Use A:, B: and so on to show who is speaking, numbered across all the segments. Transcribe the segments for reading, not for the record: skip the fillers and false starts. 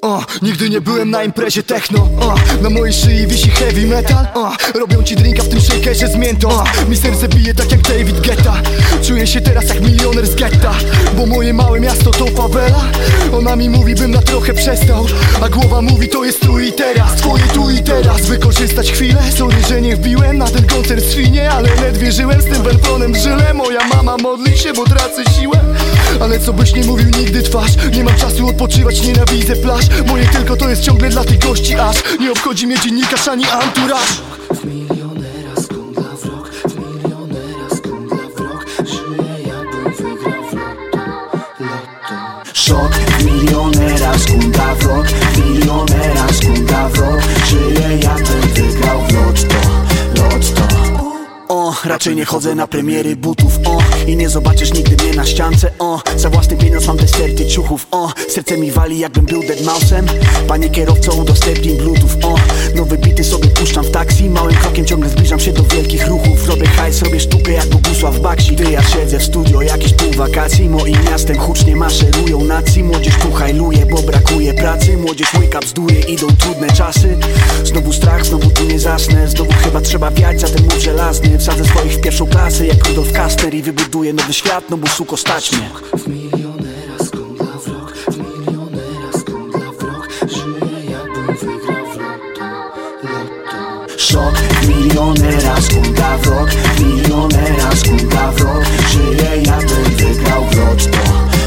A: Nigdy nie byłem na imprezie techno. Na mojej szyi wisi heavy metal. Robią ci drinka w tym shakerze z miętą. Mi serce bije tak jak David Guetta. Czuję się teraz jak milioner z getta, bo moje małe miasto to fawela. Ona mi mówi, bym na trochę przestał, a głowa mówi, to jest tu i teraz. Twoje tu i teraz, wykorzystać chwilę. Sorry, że nie wbiłem na ten koncert w Świnie, ale ledwie żyłem z tym beltonem w żyle. Moja mama modli się, bo tracę siłę. Ale co byś nie mówił, nigdy twarz. Nie mam czasu odpoczywać, nienawidzę plaż. Moje tylko to jest ciągle dla tych gości, aż nie obchodzi mnie dziennikarz ani anturaż.
B: W milionera skąd w rok, w milionera skąd w rok. Żyję jakbym wygrał w lotto.
C: Szok, w milionera skunda w rok, w milionera skunda w rok. Żyję jakbym wygrał w lotto. Raczej nie chodzę na premiery butów, i nie zobaczysz nigdy mnie na ściance, za własny pieniądz mam te sterty ciuchów, serce mi wali jakbym był deadmau5em. Panie kierowco, udostępnij bluetooth, nowe bity sobie puszczam w taksi. Małym krokiem ciągle zbliżam się do wielkich ruchów. Robię hajs, robię sztukę jak Bogusław Bakshi. Ty, ja siedzę w studio, jakieś pół wakacji. Moim miastem hucznie maszerują nacji. Młodzież tu hajluje, bo brakuje pracy. Młodzież wake up bzduje, idą trudne czasy. Znowu strach, znowu tu nie zasnę. Znowu chyba trzeba wiać za ten mur żelazny. Wsadzę swoich w pierwszą klasę jak Rudolf Kastner i wybuduję nowy świat, no bo suko stać mnie.
B: W milionera skąd w rok, w milionera skąd w rok. Żyję jakbym wygrał w lotto.
C: Szok, w milionera skunda w rok, w milionera skunda w rok. Żyję jakbym wygrał w lotto.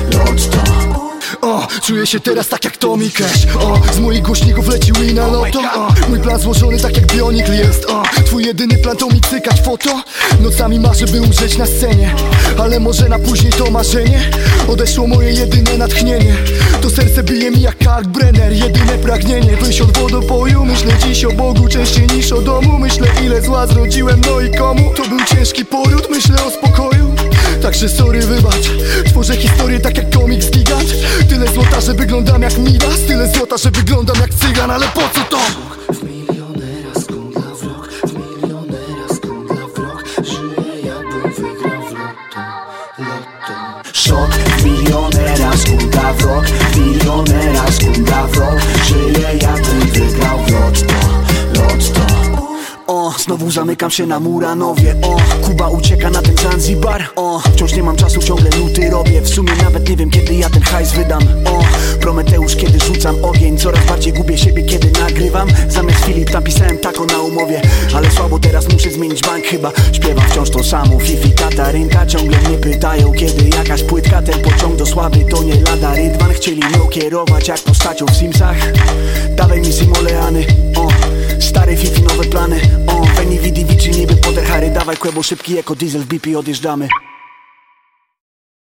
A: Czuję się teraz tak jak Tommy Cash. Z moich głośników leci win na loto. Mój plan złożony tak jak Bionicl jest. Twój jedyny plan to mi cykać foto. Nocami marzę, by umrzeć na scenie, ale może na później to marzenie. Odeszło moje jedyne natchnienie. To serce bije mi jak Kalkbrenner. Jedyne pragnienie, wyjść od wodopoju. Myślę dziś o Bogu częściej niż o domu. Myślę, ile zła zrodziłem, no i komu. To był ciężki poród, myślę o spokoju. Także sorry, wybacz. Tworzę historię tak jak komiks gigant. Tyle złota, że wyglądam jak Midas. Tyle złota, że wyglądam jak cygan, ale po co to?
B: W milionera skąd w rok, w milionera skąd w rok. Żyję jakbym wygrał w lotto.
C: Szok, w milionera skunda w rok, w milionera skunda w rok. Żyję jakbym wygrał w lotto. Znowu zamykam się na Muranowie, Kuba ucieka na ten Zanzibar, wciąż nie mam czasu, ciągle nuty robię. W sumie nawet nie wiem, kiedy ja ten hajs wydam, Prometeusz, kiedy rzucam ogień. Coraz bardziej gubię siebie, kiedy nagrywam. Zamiast Filip napisałem tako na umowie, ale słabo, teraz muszę zmienić bank chyba. Śpiewam wciąż to samo, Fifi, Katarynka. Ciągle mnie pytają, kiedy jakaś płytka. Ten pociąg do sławy to nie lada rydwan. Chcieli mną kierować jak postacią w Simsach. Dawaj mi simoleany, stary Fifi, nowe plany, Veni vidi vici niby Potter Harry. Dawaj kłębo szybki jako diesel w BP, odjeżdżamy.